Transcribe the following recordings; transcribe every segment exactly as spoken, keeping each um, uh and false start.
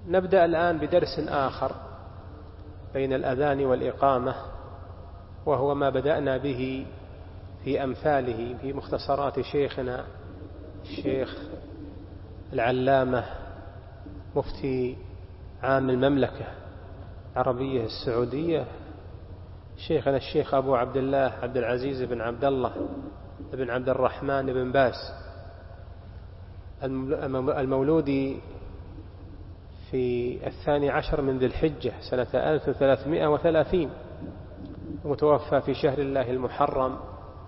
نبدأ الآن بدرس آخر بين الأذان والإقامة، وهو ما بدأنا به في أمثاله في مختصرات شيخنا الشيخ العلامة مفتي عام المملكة العربية السعودية شيخنا الشيخ أبو عبد الله عبد العزيز بن عبد الله بن عبد الرحمن بن باز، المولود في الثاني عشر من ذي الحجة سنة ألف وثلاثمائة وثلاثين، ومتوفى في شهر الله المحرم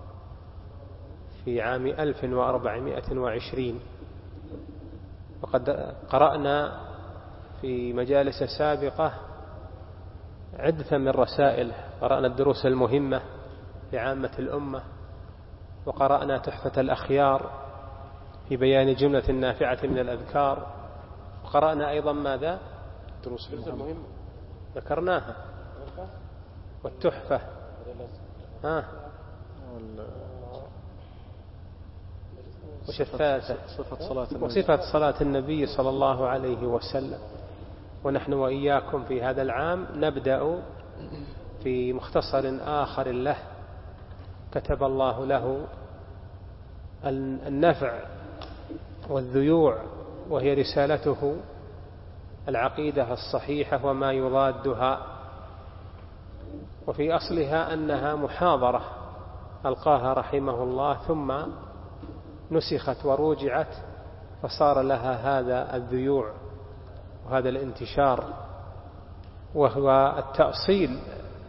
في عام ألف وأربعمائة وعشرين. وقد قرأنا في مجالس سابقة عدة من رسائل، قرأنا الدروس المهمة لعامة الأمة، وقرأنا تحفة الأخيار في بيان جملة نافعة من الأذكار، وقرأنا أيضا ماذا؟ دروس المهمة ذكرناها، والتحفة ها وش الثالثة؟ وصفة صلاة النبي صلى الله عليه وسلم. ونحن وإياكم في هذا العام نبدأ في مختصر آخر له كتب الله له النفع والذيوع، وهي رسالته العقيدة الصحيحة وما يضادها. وفي أصلها أنها محاضرة ألقاها رحمه الله، ثم نسخت ورجعت فصار لها هذا الذيوع وهذا الانتشار، وهو التأصيل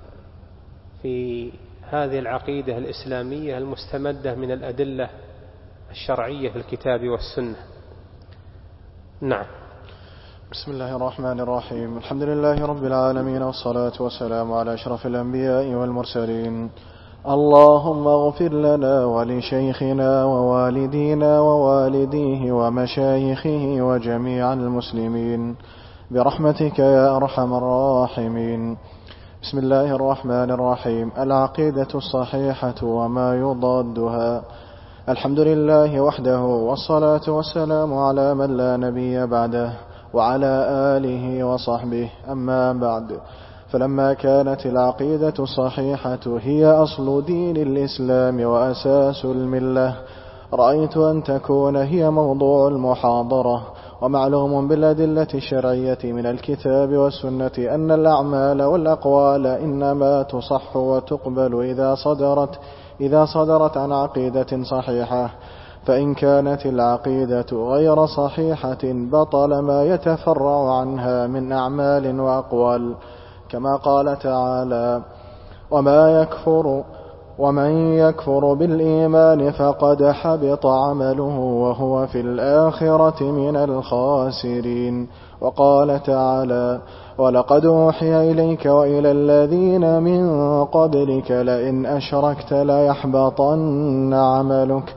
في هذه العقيدة الإسلامية المستمدة من الأدلة الشرعية في الكتاب والسنة. نعم. بسم الله الرحمن الرحيم. الحمد لله رب العالمين، والصلاة والسلام على أشرف الأنبياء والمرسلين. اللهم اغفر لنا ولشيخنا ووالدينا ووالديه ومشايخه وجميع المسلمين برحمتك يا أرحم الراحمين. بسم الله الرحمن الرحيم. العقيدة الصحيحة وما يضادها. الحمد لله وحده، والصلاة والسلام على من لا نبي بعده وعلى آله وصحبه. أما بعد، فلما كانت العقيدة الصحيحة هي أصل دين الإسلام وأساس الملة، رأيت أن تكون هي موضوع المحاضرة. ومعلوم بالأدلة الشرعية من الكتاب والسنة أن الأعمال والأقوال إنما تصح وتقبل إذا صدرت إذا صدرت عن عقيدة صحيحة، فإن كانت العقيدة غير صحيحة بطل ما يتفرع عنها من أعمال وأقوال، كما قال تعالى: وما يكفر ومن يكفر بالإيمان فقد حبط عمله وهو في الآخرة من الخاسرين. وقال تعالى: ولقد أوحي إليك وإلى الذين من قبلك لئن أشركت ليحبطن عملك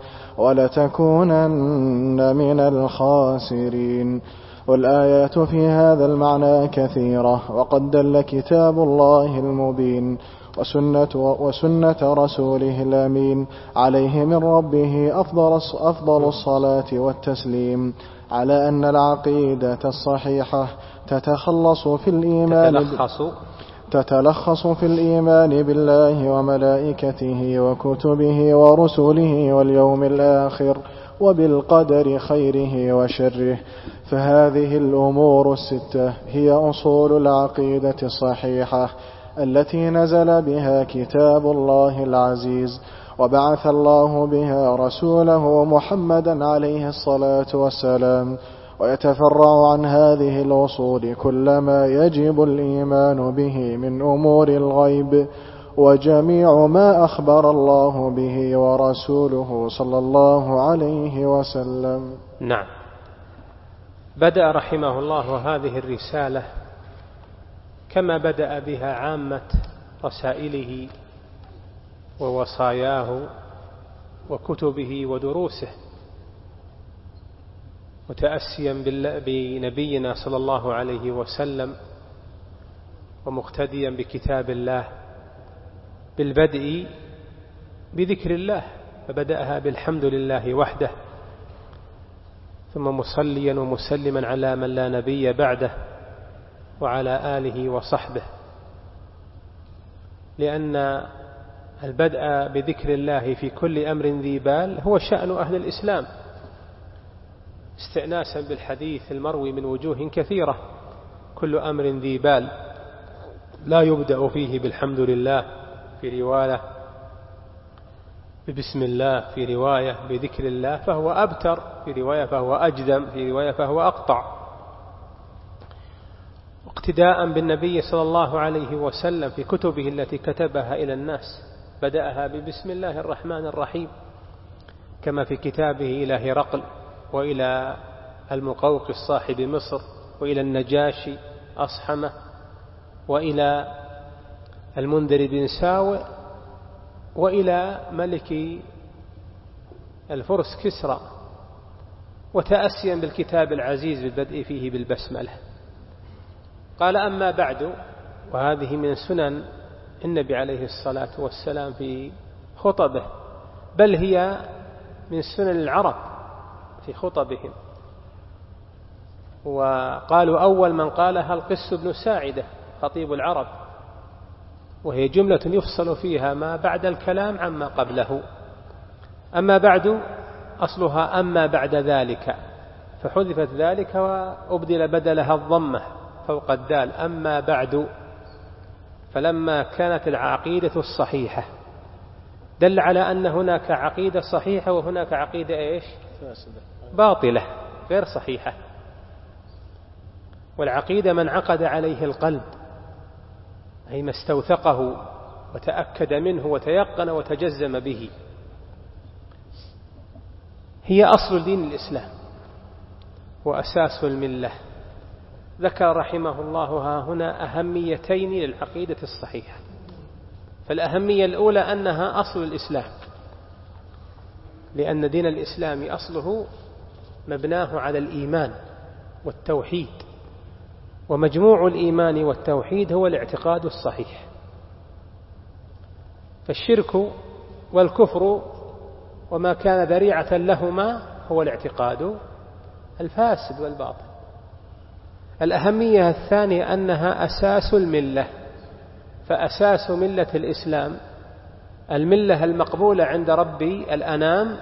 ولتكونن من الخاسرين. والآيات في هذا المعنى كثيرة، وقد دل كتاب الله المبين وسنة, وسنة رسوله الأمين عليه من ربه أفضل, أفضل الصلاة والتسليم على أن العقيدة الصحيحة تتخلص في الإيمان تتلخص, تتلخص في الإيمان بالله وملائكته وكتبه ورسله واليوم الآخر وبالقدر خيره وشره. فهذه الأمور الستة هي أصول العقيدة الصحيحة التي نزل بها كتاب الله العزيز، وبعث الله بها رسوله محمدا عليه الصلاة والسلام. ويتفرع عن هذه الأصول كل ما يجب الإيمان به من أمور الغيب، وجميع ما أخبر الله به ورسوله صلى الله عليه وسلم. نعم. بدأ رحمه الله هذه الرسالة كما بدأ بها عامة رسائله ووصاياه وكتبه ودروسه، متأسيا بنبينا صلى الله عليه وسلم ومقتديا بكتاب الله، بالبدء بذكر الله، فبدأها بالحمد لله وحده، ثم مصليا ومسلما على من لا نبي بعده وعلى آله وصحبه، لأن البدء بذكر الله في كل أمر ذي بال هو شأن أهل الإسلام، استئناسا بالحديث المروي من وجوه كثيرة: كل أمر ذي بال لا يبدأ فيه بالحمد لله في رواية، ببسم الله في رواية، بذكر الله فهو أبتر في رواية، فهو أجدم في رواية، فهو أقطع. اقتداء بالنبي صلى الله عليه وسلم في كتبه التي كتبها إلى الناس بدأها ببسم الله الرحمن الرحيم، كما في كتابه إلى هرقل وإلى المقوقس صاحب مصر وإلى النجاشي أصحمه وإلى المنذر بن ساوئ وإلى ملك الفرس كسرى، وتأسيا بالكتاب العزيز بالبدء فيه بالبسملة. قال: أما بعد، وهذه من سنن النبي عليه الصلاة والسلام في خطبه، بل هي من سنن العرب في خطبهم. وقالوا أول من قالها القس بن ساعدة خطيب العرب، وهي جملة يفصل فيها ما بعد الكلام عما قبله. أما بعد أصلها أما بعد ذلك، فحذفت ذلك وأبدل بدلها الضمة فوق الدال، أما بعد. فلما كانت العقيدة الصحيحة دل على أن هناك عقيدة صحيحة وهناك عقيدة إيش؟ باطلة غير صحيحة. والعقيدة من عقد عليه القلب، أي ما استوثقه وتأكد منه وتيقن وتجزم به، هي أصل دين الإسلام وأساس الملة. ذكر رحمه الله ها هنا أهميتين للعقيدة الصحيحة. فالأهمية الأولى أنها أصل الإسلام، لأن دين الإسلام أصله مبناه على الإيمان والتوحيد، ومجموع الإيمان والتوحيد هو الاعتقاد الصحيح. فالشرك والكفر وما كان ذريعة لهما هو الاعتقاد الفاسد والباطل. الأهمية الثانية أنها أساس الملة، فأساس ملة الإسلام، الملة المقبولة عند ربي الأنام،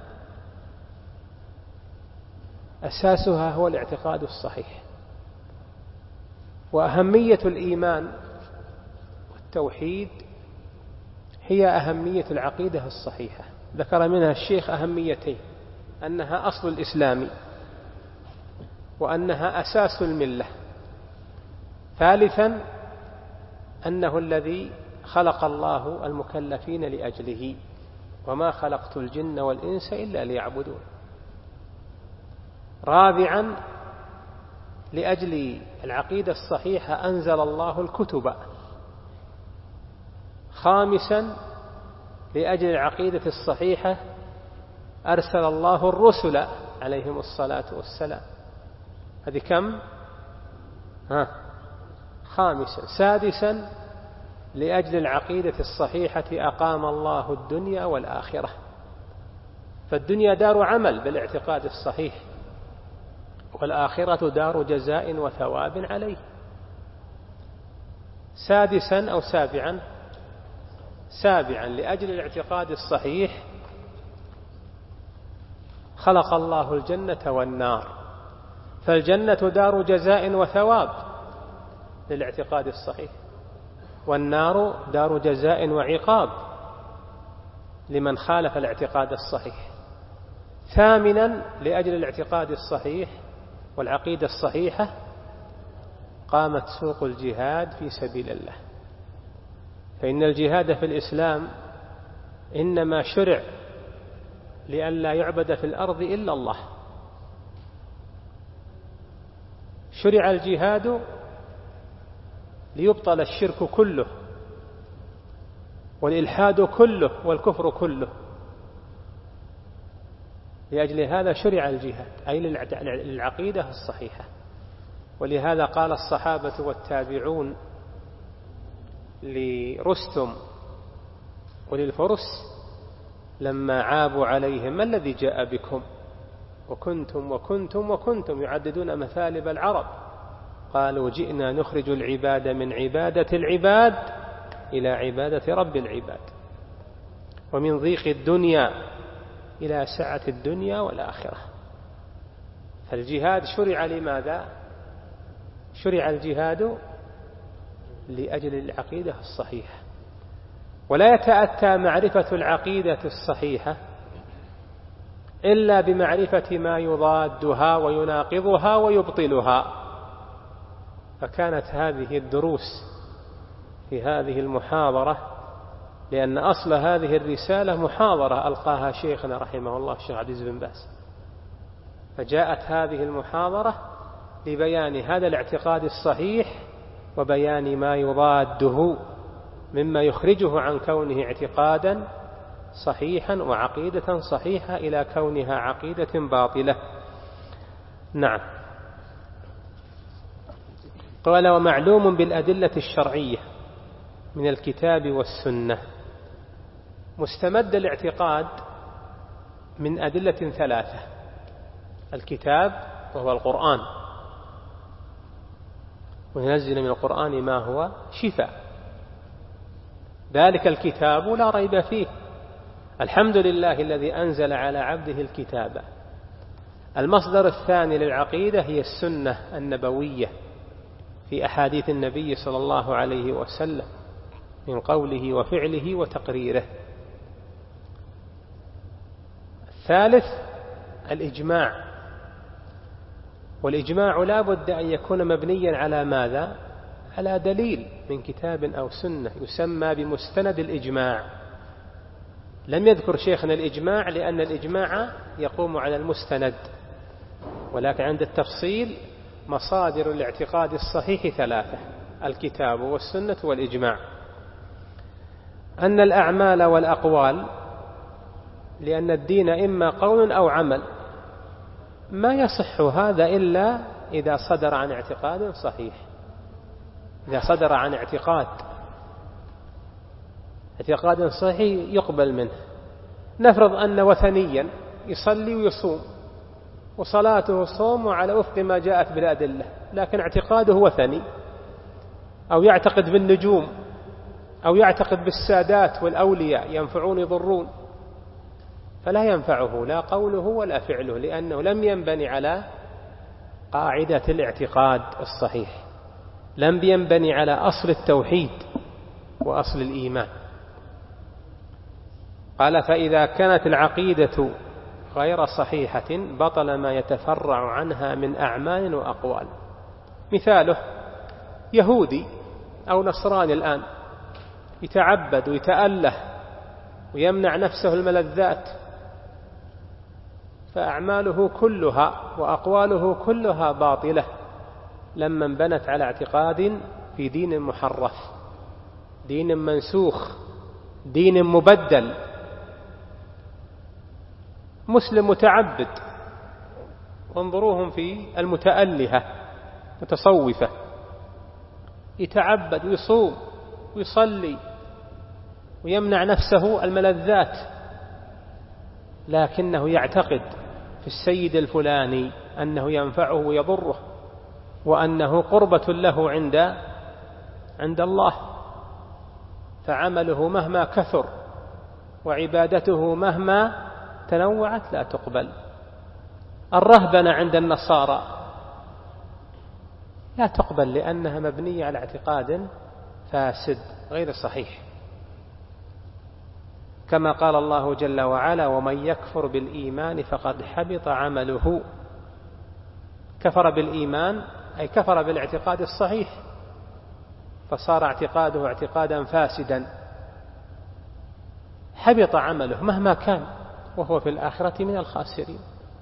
أساسها هو الاعتقاد الصحيح. وأهمية الإيمان والتوحيد هي أهمية العقيدة الصحيحة. ذكر منها الشيخ أهميتين: أنها أصل الإسلام، وأنها أساس الملة. ثالثا أنه الذي خلق الله المكلفين لأجله، وما خلقت الجن والإنس إلا ليعبدون. رابعا لأجل العقيدة الصحيحة أنزل الله الكتب. خامسا لأجل العقيدة الصحيحة أرسل الله الرسل عليهم الصلاة والسلام. هذه كم؟ ها خامسا. سادسا لأجل العقيدة الصحيحة أقام الله الدنيا والآخرة. فالدنيا دار عمل بالاعتقاد الصحيح، والآخرة دار جزاء وثواب عليه. سادسا أو سابعا سابعا لأجل الاعتقاد الصحيح خلق الله الجنة والنار، فالجنة دار جزاء وثواب للاعتقاد الصحيح، والنار دار جزاء وعقاب لمن خالف الاعتقاد الصحيح. ثامنا لأجل الاعتقاد الصحيح والعقيدة الصحيحة قامت سوق الجهاد في سبيل الله. فإن الجهاد في الإسلام إنما شرع لئلا يعبد في الأرض إلا الله. شرع الجهاد ليبطل الشرك كله والإلحاد كله والكفر كله. لأجل هذا شرع الجهاد، أي للعقيدة الصحيحة. ولهذا قال الصحابة والتابعون لرستم وللفرس لما عابوا عليهم: ما الذي جاء بكم؟ وكنتم وكنتم وكنتم، يعددون مثالب العرب. قالوا جئنا نخرج العباد من عبادة العباد إلى عبادة رب العباد، ومن ضيق الدنيا إلى سعة الدنيا والآخرة. فالجهاد شرع لماذا؟ شرع الجهاد لأجل العقيدة الصحيحة، ولا يتأتى معرفة العقيدة الصحيحة إلا بمعرفة ما يضادها ويناقضها ويبطلها. فكانت هذه الدروس في هذه المحاضرة، لأن أصل هذه الرسالة محاضرة ألقاها شيخنا رحمه الله الشيخ عبد العزيز بن باز، فجاءت هذه المحاضرة لبيان هذا الاعتقاد الصحيح وبيان ما يضاده مما يخرجه عن كونه اعتقادا صحيحا وعقيدة صحيحة إلى كونها عقيدة باطلة. نعم. قال ومعلوم بالأدلة الشرعية من الكتاب والسنة. مستمد الاعتقاد من أدلة ثلاثة: الكتاب وهو القرآن، وننزل من القرآن ما هو شفاء، ذلك الكتاب لا ريب فيه، الحمد لله الذي أنزل على عبده الكتاب. المصدر الثاني للعقيدة هي السنة النبوية في أحاديث النبي صلى الله عليه وسلم من قوله وفعله وتقريره. الثالث الإجماع، والإجماع لا بد أن يكون مبنيا على ماذا؟ على دليل من كتاب أو سنة، يسمى بمستند الإجماع. لم يذكر شيخنا الإجماع لأن الإجماع يقوم على المستند، ولكن عند التفصيل مصادر الاعتقاد الصحيح ثلاثة: الكتاب والسنة والإجماع. أن الأعمال والأقوال، لأن الدين إما قول أو عمل، ما يصح هذا إلا إذا صدر عن اعتقاد صحيح. إذا صدر عن اعتقاد اعتقاد صحيح يقبل منه. نفرض أن وثنيا يصلي ويصوم وصلاته صوم على وفق ما جاءت بالأدلة، لكن اعتقاده وثني، أو يعتقد بالنجوم، أو يعتقد بالسادات والأولياء ينفعون يضرون، فلا ينفعه لا قوله ولا فعله، لأنه لم ينبني على قاعدة الاعتقاد الصحيح، لم ينبني على أصل التوحيد وأصل الإيمان. قال فإذا كانت العقيدة غير صحيحة بطل ما يتفرع عنها من أعمال وأقوال. مثاله يهودي أو نصراني الآن يتعبد ويتأله ويمنع نفسه الملذات، فأعماله كلها وأقواله كلها باطلة لما انبنت على اعتقاد في دين محرف، دين منسوخ، دين مبدل. مسلم متعبد، وانظروهم في المتألهة متصوفة، يتعبد ويصوم ويصلي ويمنع نفسه الملذات، لكنه يعتقد في السيد الفلاني أنه ينفعه ويضره، وأنه قربة له عند عند الله، فعمله مهما كثر وعبادته مهما تنوعت لا تقبل. الرهبنة عند النصارى لا تقبل لأنها مبنية على اعتقاد فاسد غير صحيح، كما قال الله جل وعلا ومن يكفر بالإيمان فقد حبط عمله. كفر بالإيمان أي كفر بالاعتقاد الصحيح، فصار اعتقاده اعتقادا فاسدا، حبط عمله مهما كان، وهو في الآخرة من الخاسرين.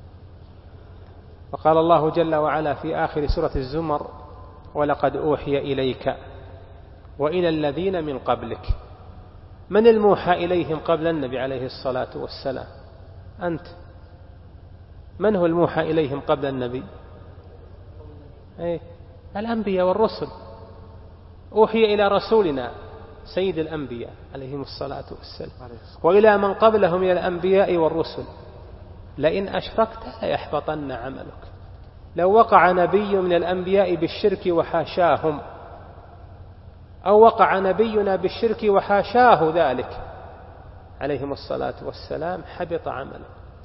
وقال الله جل وعلا في آخر سورة الزمر ولقد أوحي إليك وإلى الذين من قبلك. من الموحى إليهم قبل النبي عليه الصلاة والسلام؟ أنت. من هو الموحى إليهم قبل النبي؟ أيه؟ الأنبياء والرسل. أوحي إلى رسولنا سيد الأنبياء عليهم الصلاة والسلام، وإلى من قبلهم من الأنبياء والرسل لئن أشركت ليحبطن عملك. لو وقع نبي من الأنبياء بالشرك وحاشاهم، أو وقع نبينا بالشرك وحاشاه ذلك عليهم الصلاة والسلام، حبط عمله.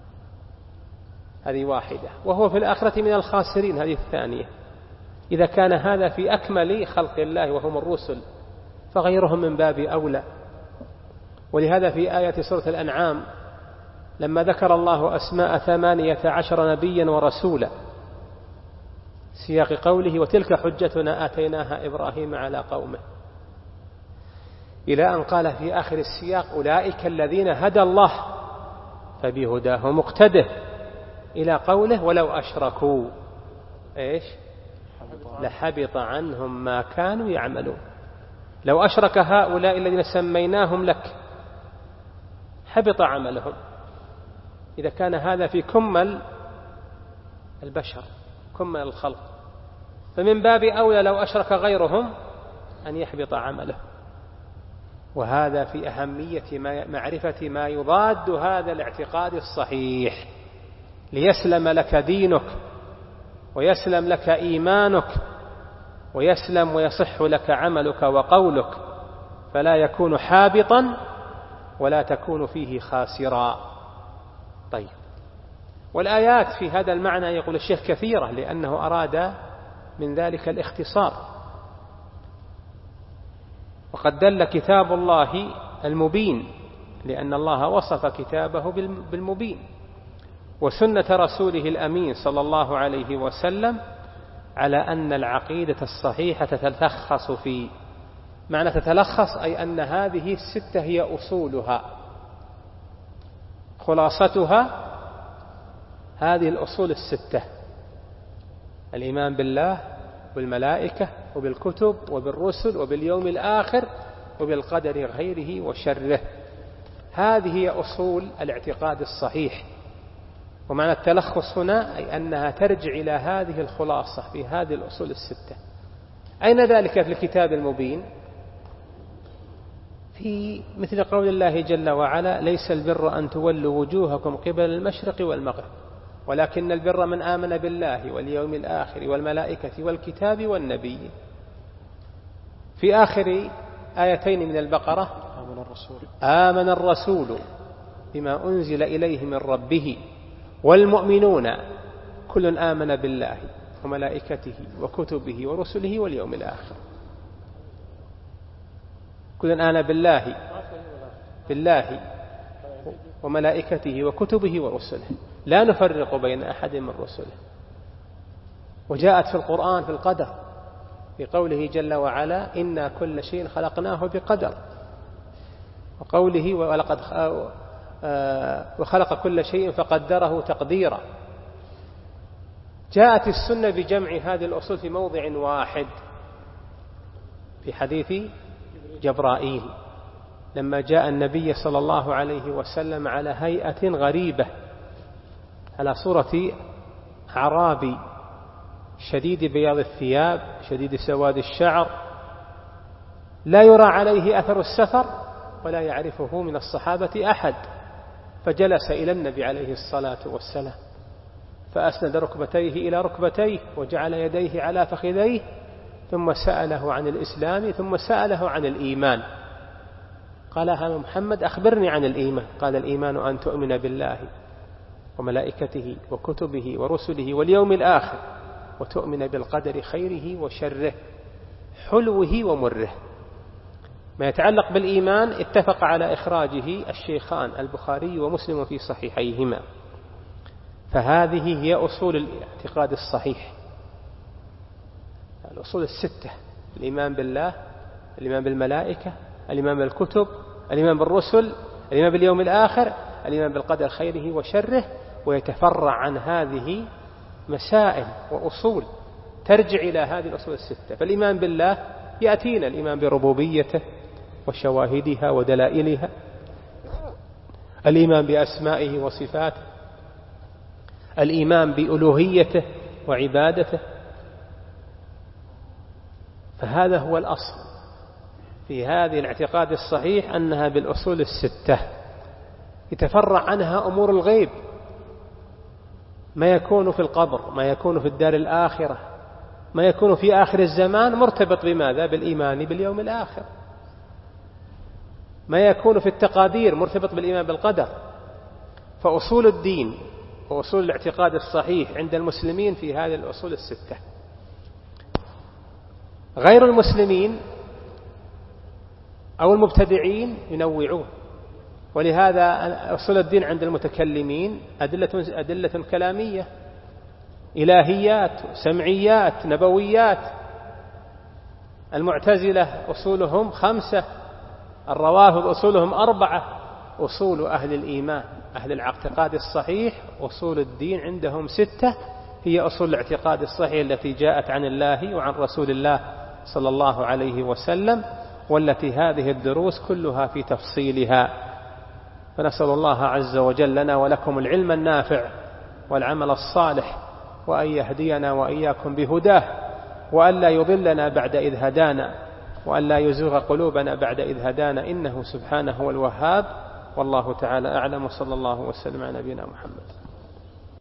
هذه واحدة. وهو في الآخرة من الخاسرين، هذه الثانية. إذا كان هذا في أكمل خلق الله وهم الرسل، فغيرهم من باب أولى. ولهذا في آية سورة الأنعام لما ذكر الله أسماء ثمانية عشر نبيا ورسولا، سياق قوله وتلك حجتنا آتيناها إبراهيم على قومه، إلى أن قال في آخر السياق أولئك الذين هدى الله فبهداه مقتده، إلى قوله ولو أشركوا إيش لحبط عنهم ما كانوا يعملون. لو أشرك هؤلاء الذين سميناهم لك حبط عملهم. إذا كان هذا في كمل البشر، كمل الخلق، فمن باب أولى لو أشرك غيرهم أن يحبط عمله. وهذا في أهمية ما معرفة ما يضاد هذا الاعتقاد الصحيح، ليسلم لك دينك ويسلم لك إيمانك ويسلم ويصح لك عملك وقولك، فلا يكون حابطا ولا تكون فيه خاسرا. طيب، والآيات في هذا المعنى يقول الشيخ كثيرة، لأنه أراد من ذلك الاختصار. وقد دل كتاب الله المبين، لأن الله وصف كتابه بالمبين، وسنة رسوله الأمين صلى الله عليه وسلم على أن العقيدة الصحيحة تتلخص في معنى تتلخص، أي أن هذه الستة هي أصولها، خلاصتها هذه الأصول الستة: الإيمان بالله والملائكة وبالكتب وبالرسل وباليوم الآخر وبالقدر خيره وشره. هذه هي أصول الاعتقاد الصحيح. ومعنى التلخص هنا أي أنها ترجع إلى هذه الخلاصة في هذه الأصول الستة. أين ذلك في الكتاب المبين؟ في مثل قول الله جل وعلا: ليس البر أن تولوا وجوهكم قبل المشرق والمغرب ولكن البر من آمن بالله واليوم الآخر والملائكة والكتاب والنبي. في آخر آيتين من البقرة: آمن الرسول آمن الرسول بما أنزل إليه من ربه والمؤمنون كل آمن بالله وملائكته وكتبه ورسله واليوم الآخر. كل آمن بالله بالله وملائكته وكتبه ورسله، لا نفرق بين أحد من رسله. وجاءت في القرآن في القدر بقوله جل وعلا: إنا كل شيء خلقناه بقدر، وقوله: ولقد وخلق كل شيء فقدره تقديرا. جاءت السنة بجمع هذه الأصول في موضع واحد في حديث جبرائيل لما جاء النبي صلى الله عليه وسلم على هيئة غريبة، على صورة أعرابي شديد بياض الثياب شديد سواد الشعر، لا يرى عليه أثر السفر ولا يعرفه من الصحابة أحد. فجلس إلى النبي عليه الصلاة والسلام فأسند ركبتيه إلى ركبتيه وجعل يديه على فخذيه، ثم سأله عن الإسلام ثم سأله عن الإيمان. قال: يا محمد أخبرني عن الإيمان. قال: الإيمان أن تؤمن بالله وملائكته وكتبه ورسله واليوم الآخر وتؤمن بالقدر خيره وشره حلوه ومره. ما يتعلق بالإيمان اتفق على إخراجه الشيخان البخاري ومسلم في صحيحيهما، فهذه هي أصول الاعتقاد الصحيح، الأصول الستة: الإيمان بالله، الإيمان بالملائكة، الإيمان بالكتب، الإيمان بالرسل، الإيمان باليوم الآخر، الإيمان بالقدر خيره وشره. ويتفرع عن هذه مسائل وأصول ترجع إلى هذه الأصول الستة. فالإيمان بالله يأتينا الإيمان بربوبيته وشواهدها ودلائلها، الإيمان بأسمائه وصفاته، الإيمان بألوهيته وعبادته. فهذا هو الأصل في هذه الاعتقاد الصحيح، أنها بالأصول الستة. يتفرع عنها أمور الغيب، ما يكون في القبر، ما يكون في الدار الآخرة، ما يكون في آخر الزمان مرتبط بماذا؟ بالإيمان باليوم الآخر. ما يكون في التقادير مرتبط بالإيمان بالقدر. فأصول الدين وأصول الاعتقاد الصحيح عند المسلمين في هذه الأصول الستة. غير المسلمين أو المبتدعين ينوعون، ولهذا أصول الدين عند المتكلمين أدلة, أدلة كلامية، إلهيات، سمعيات، نبويات. المعتزلة أصولهم خمسة، الروافض أصولهم أربعة. أصول أهل الإيمان أهل الاعتقاد الصحيح أصول الدين عندهم ستة، هي أصول الاعتقاد الصحيح التي جاءت عن الله وعن رسول الله صلى الله عليه وسلم، والتي هذه الدروس كلها في تفصيلها. فنسأل الله عز وجل لنا ولكم العلم النافع والعمل الصالح، وأن يهدينا وإياكم بهداه، وأن لا يضلنا بعد إذ هدانا، وأن لا يزوغ قلوبنا بعد إذ هدانا، إنه سبحانه هو الوهاب. والله تعالى أعلم، وصلى الله وسلم على نبينا محمد.